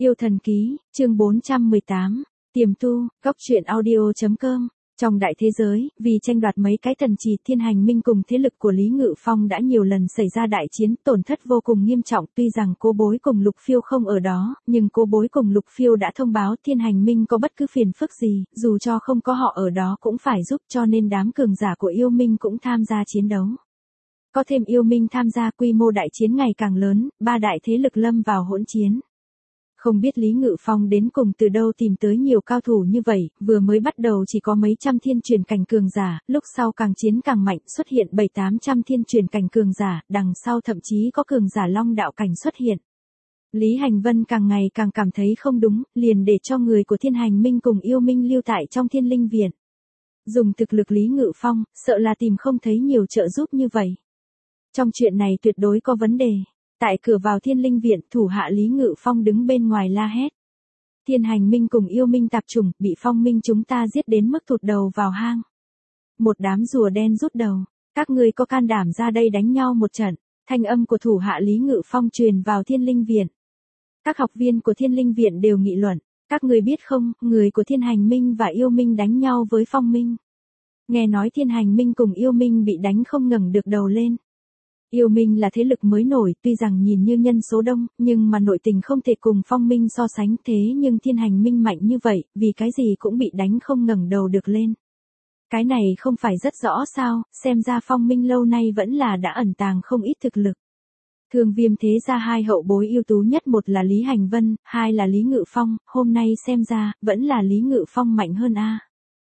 Yêu thần ký, chương 418, tiềm tu, góc truyện audio.com. Trong đại thế giới, vì tranh đoạt mấy cái thần trì, Thiên Hành Minh cùng thế lực của Lý Ngự Phong đã nhiều lần xảy ra đại chiến, tổn thất vô cùng nghiêm trọng. Tuy rằng Cố Bối cùng Lục Phiêu không ở đó, nhưng Cố Bối cùng Lục Phiêu đã thông báo Thiên Hành Minh có bất cứ phiền phức gì, dù cho không có họ ở đó cũng phải giúp, cho nên đám cường giả của Yêu Minh cũng tham gia chiến đấu. Có thêm Yêu Minh tham gia, quy mô đại chiến ngày càng lớn, ba đại thế lực lâm vào hỗn chiến. Không biết Lý Ngự Phong đến cùng từ đâu tìm tới nhiều cao thủ như vậy, vừa mới bắt đầu chỉ có mấy trăm thiên truyền cảnh cường giả, lúc sau càng chiến càng mạnh, xuất hiện 7-800 thiên truyền cảnh cường giả, đằng sau thậm chí có cường giả long đạo cảnh xuất hiện. Lý Hành Vân càng ngày càng cảm thấy không đúng, liền để cho người của Thiên Hành Minh cùng Yêu Minh lưu tại trong Thiên Linh Viện. Dùng thực lực Lý Ngự Phong, sợ là tìm không thấy nhiều trợ giúp như vậy. Trong chuyện này tuyệt đối có vấn đề. Tại cửa vào Thiên Linh Viện, thủ hạ Lý Ngự Phong đứng bên ngoài la hét. Thiên Hành Minh cùng Yêu Minh tạp chủng, bị Phong Minh chúng ta giết đến mức thụt đầu vào hang. Một đám rùa đen rút đầu, các ngươi có can đảm ra đây đánh nhau một trận. Thanh âm của thủ hạ Lý Ngự Phong truyền vào Thiên Linh Viện. Các học viên của Thiên Linh Viện đều nghị luận, các ngươi biết không, người của Thiên Hành Minh và Yêu Minh đánh nhau với Phong Minh. Nghe nói Thiên Hành Minh cùng Yêu Minh bị đánh không ngẩng được đầu lên. Yêu Minh là thế lực mới nổi, tuy rằng nhìn như nhân số đông, nhưng mà nội tình không thể cùng Phong Minh so sánh, thế nhưng Thiên Hành Minh mạnh như vậy, vì cái gì cũng bị đánh không ngẩng đầu được lên. Cái này không phải rất rõ sao, xem ra Phong Minh lâu nay vẫn là đã ẩn tàng không ít thực lực. Thương Viêm thế ra hai hậu bối ưu tú nhất, một là Lý Hành Vân, hai là Lý Ngự Phong, hôm nay xem ra, vẫn là Lý Ngự Phong mạnh hơn a.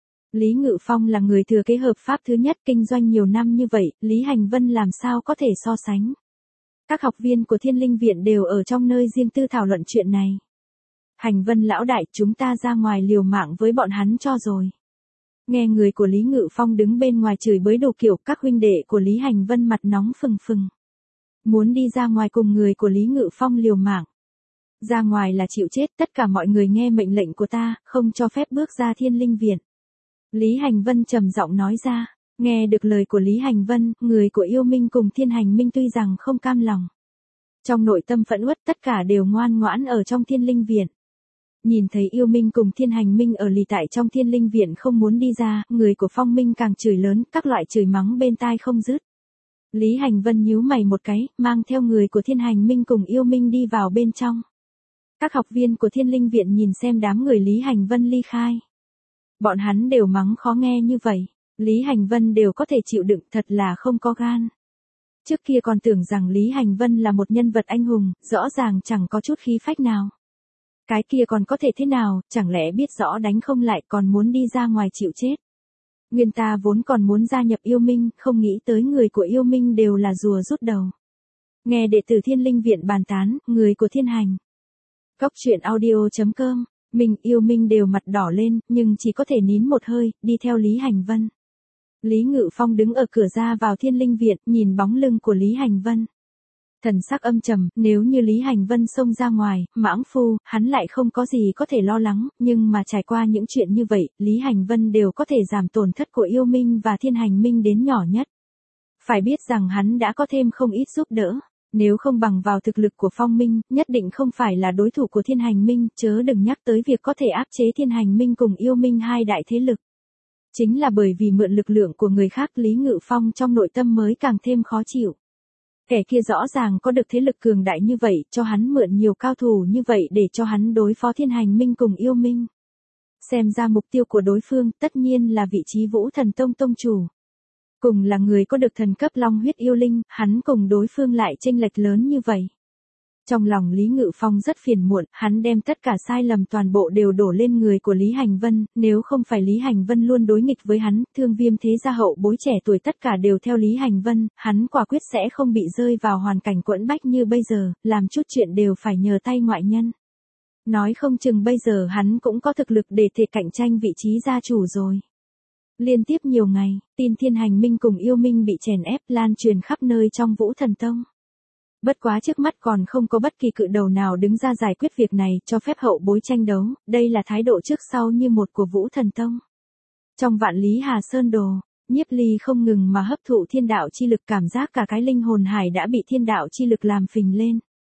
Lý Ngự Phong là người thừa kế hợp pháp thứ nhất, kinh doanh nhiều năm như vậy, Lý Hành Vân làm sao có thể so sánh. Các học viên của Thiên Linh Viện đều ở trong nơi riêng tư thảo luận chuyện này. Hành Vân lão đại, chúng ta ra ngoài liều mạng với bọn hắn cho rồi. Nghe người của Lý Ngự Phong đứng bên ngoài chửi bới đồ kiểu, các huynh đệ của Lý Hành Vân mặt nóng phừng phừng. Muốn đi ra ngoài cùng người của Lý Ngự Phong liều mạng. Ra ngoài là chịu chết, tất cả mọi người nghe mệnh lệnh của ta, không cho phép bước ra Thiên Linh Viện. Lý Hành Vân trầm giọng nói ra, nghe được lời của Lý Hành Vân, người của Yêu Minh cùng Thiên Hành Minh tuy rằng không cam lòng. Trong nội tâm phẫn uất, tất cả đều ngoan ngoãn ở trong Thiên Linh Viện. Nhìn thấy Yêu Minh cùng Thiên Hành Minh ở lì tại trong Thiên Linh Viện không muốn đi ra, người của Phong Minh càng chửi lớn, các loại chửi mắng bên tai không dứt. Lý Hành Vân nhíu mày một cái, mang theo người của Thiên Hành Minh cùng Yêu Minh đi vào bên trong. Các học viên của Thiên Linh Viện nhìn xem đám người Lý Hành Vân ly khai. Bọn hắn đều mắng khó nghe như vậy, Lý Hành Vân đều có thể chịu đựng, thật là không có gan. Trước kia còn tưởng rằng Lý Hành Vân là một nhân vật anh hùng, rõ ràng chẳng có chút khí phách nào. Cái kia còn có thể thế nào, chẳng lẽ biết rõ đánh không lại còn muốn đi ra ngoài chịu chết. Nguyên ta vốn còn muốn gia nhập Yêu Minh, không nghĩ tới người của Yêu Minh đều là rùa rút đầu. Nghe đệ tử Thiên Linh Viện bàn tán, người của Thiên Hành. Góc truyện audio.com. Mình Yêu Minh đều mặt đỏ lên, nhưng chỉ có thể nín một hơi, đi theo Lý Hành Vân. Lý Ngự Phong đứng ở cửa ra vào Thiên Linh Viện, nhìn bóng lưng của Lý Hành Vân. Thần sắc âm trầm, nếu như Lý Hành Vân xông ra ngoài, mãng phu, hắn lại không có gì có thể lo lắng, nhưng mà trải qua những chuyện như vậy, Lý Hành Vân đều có thể giảm tổn thất của Yêu Minh và Thiên Hành Minh đến nhỏ nhất. Phải biết rằng hắn đã có thêm không ít giúp đỡ. Nếu không bằng vào thực lực của Phong Minh, nhất định không phải là đối thủ của Thiên Hành Minh, chớ đừng nhắc tới việc có thể áp chế Thiên Hành Minh cùng Yêu Minh hai đại thế lực. Chính là bởi vì mượn lực lượng của người khác, Lý Ngự Phong trong nội tâm mới càng thêm khó chịu. Kẻ kia rõ ràng có được thế lực cường đại như vậy, cho hắn mượn nhiều cao thủ như vậy để cho hắn đối phó Thiên Hành Minh cùng Yêu Minh. Xem ra mục tiêu của đối phương tất nhiên là vị trí Vũ Thần Tông tông chủ. Cùng là người có được thần cấp long huyết yêu linh, hắn cùng đối phương lại chênh lệch lớn như vậy. Trong lòng Lý Ngự Phong rất phiền muộn, hắn đem tất cả sai lầm toàn bộ đều đổ lên người của Lý Hành Vân, nếu không phải Lý Hành Vân luôn đối nghịch với hắn, Thương Viêm thế gia hậu bối trẻ tuổi tất cả đều theo Lý Hành Vân, hắn quả quyết sẽ không bị rơi vào hoàn cảnh quẫn bách như bây giờ, làm chút chuyện đều phải nhờ tay ngoại nhân. Nói không chừng bây giờ hắn cũng có thực lực để thể cạnh tranh vị trí gia chủ rồi. Liên tiếp nhiều ngày, tin Thiên Hành Minh cùng Yêu Minh bị chèn ép lan truyền khắp nơi trong Vũ Thần Tông. Bất quá trước mắt còn không có bất kỳ cự đầu nào đứng ra giải quyết việc này, cho phép hậu bối tranh đấu, đây là thái độ trước sau như một của Vũ Thần Tông. Trong Vạn Lý Hà Sơn Đồ, Nhiếp Ly không ngừng mà hấp thụ thiên đạo chi lực, cảm giác cả cái linh hồn hải đã bị thiên đạo chi lực làm phình lên.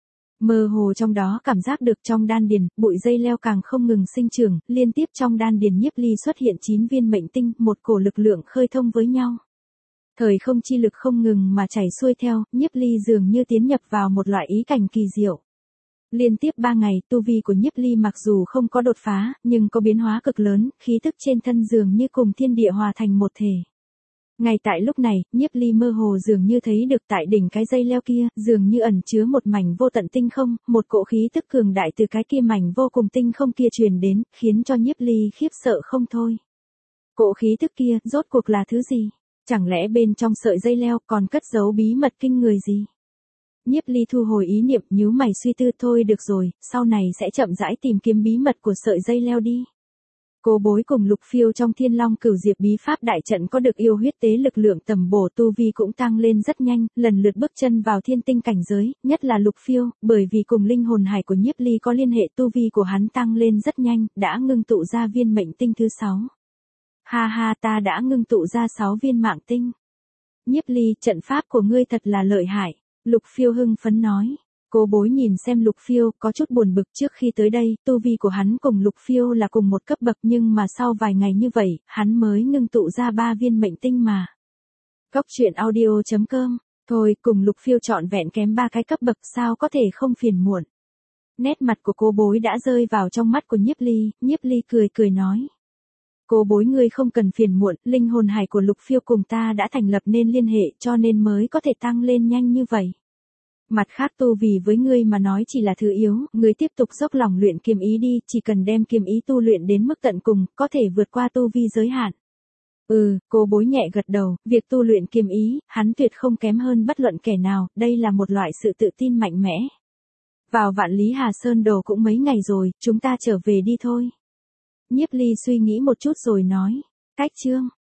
Mơ hồ trong đó cảm giác được trong đan điền, bụi dây leo càng không ngừng sinh trưởng, liên tiếp trong đan điền Nhiếp Ly xuất hiện 9 viên mệnh tinh, một cổ lực lượng khơi thông với nhau. Thời không chi lực không ngừng mà chảy xuôi theo, Nhiếp Ly dường như tiến nhập vào một loại ý cảnh kỳ diệu. Liên tiếp 3 ngày, tu vi của Nhiếp Ly mặc dù không có đột phá, nhưng có biến hóa cực lớn, khí tức trên thân dường như cùng thiên địa hòa thành một thể. Ngay tại lúc này, Nhiếp Ly mơ hồ dường như thấy được tại đỉnh cái dây leo kia, dường như ẩn chứa một mảnh vô tận tinh không, một cỗ khí tức cường đại từ cái kia mảnh vô cùng tinh không kia truyền đến, khiến cho Nhiếp Ly khiếp sợ không thôi. Cỗ khí tức kia, rốt cuộc là thứ gì? Chẳng lẽ bên trong sợi dây leo còn cất giấu bí mật kinh người gì? Nhiếp Ly thu hồi ý niệm, nhíu mày suy tư, thôi được rồi, sau này sẽ chậm rãi tìm kiếm bí mật của sợi dây leo đi. Cô Bối cùng Lục Phiêu trong Thiên Long Cửu Diệp bí pháp đại trận có được yêu huyết tế lực lượng tầm bổ, tu vi cũng tăng lên rất nhanh, lần lượt bước chân vào thiên tinh cảnh giới, nhất là Lục Phiêu, bởi vì cùng linh hồn hải của Nhiếp Ly có liên hệ, tu vi của hắn tăng lên rất nhanh, đã ngưng tụ ra viên mệnh tinh thứ 6. Ha ha, ta đã ngưng tụ ra 6 viên mạng tinh. Nhiếp Ly, trận pháp của ngươi thật là lợi hại. Lục Phiêu hưng phấn nói. Cô Bối nhìn xem Lục Phiêu, có chút buồn bực, trước khi tới đây, tu vi của hắn cùng Lục Phiêu là cùng một cấp bậc, nhưng mà sau vài ngày như vậy, hắn mới ngưng tụ ra 3 viên mệnh tinh mà. Góc truyện audio.com, thôi, cùng Lục Phiêu trọn vẹn kém 3 cái cấp bậc, sao có thể không phiền muộn. Nét mặt của cô Bối đã rơi vào trong mắt của Nhiếp Ly cười cười nói. Cô Bối, ngươi không cần phiền muộn, linh hồn hải của Lục Phiêu cùng ta đã thành lập nên liên hệ, cho nên mới có thể tăng lên nhanh như vậy. Mặt khác, tu vì với ngươi mà nói chỉ là thứ yếu, ngươi tiếp tục dốc lòng luyện kiếm ý đi, chỉ cần đem kiếm ý tu luyện đến mức tận cùng, có thể vượt qua tu vi giới hạn. Cô Bối nhẹ gật đầu, việc tu luyện kiếm ý, hắn tuyệt không kém hơn bất luận kẻ nào, đây là một loại sự tự tin mạnh mẽ. Vào Vạn Lý Hà Sơn Đồ cũng mấy ngày rồi, chúng ta trở về đi thôi. Nhiếp Ly suy nghĩ một chút rồi nói. Cách chương.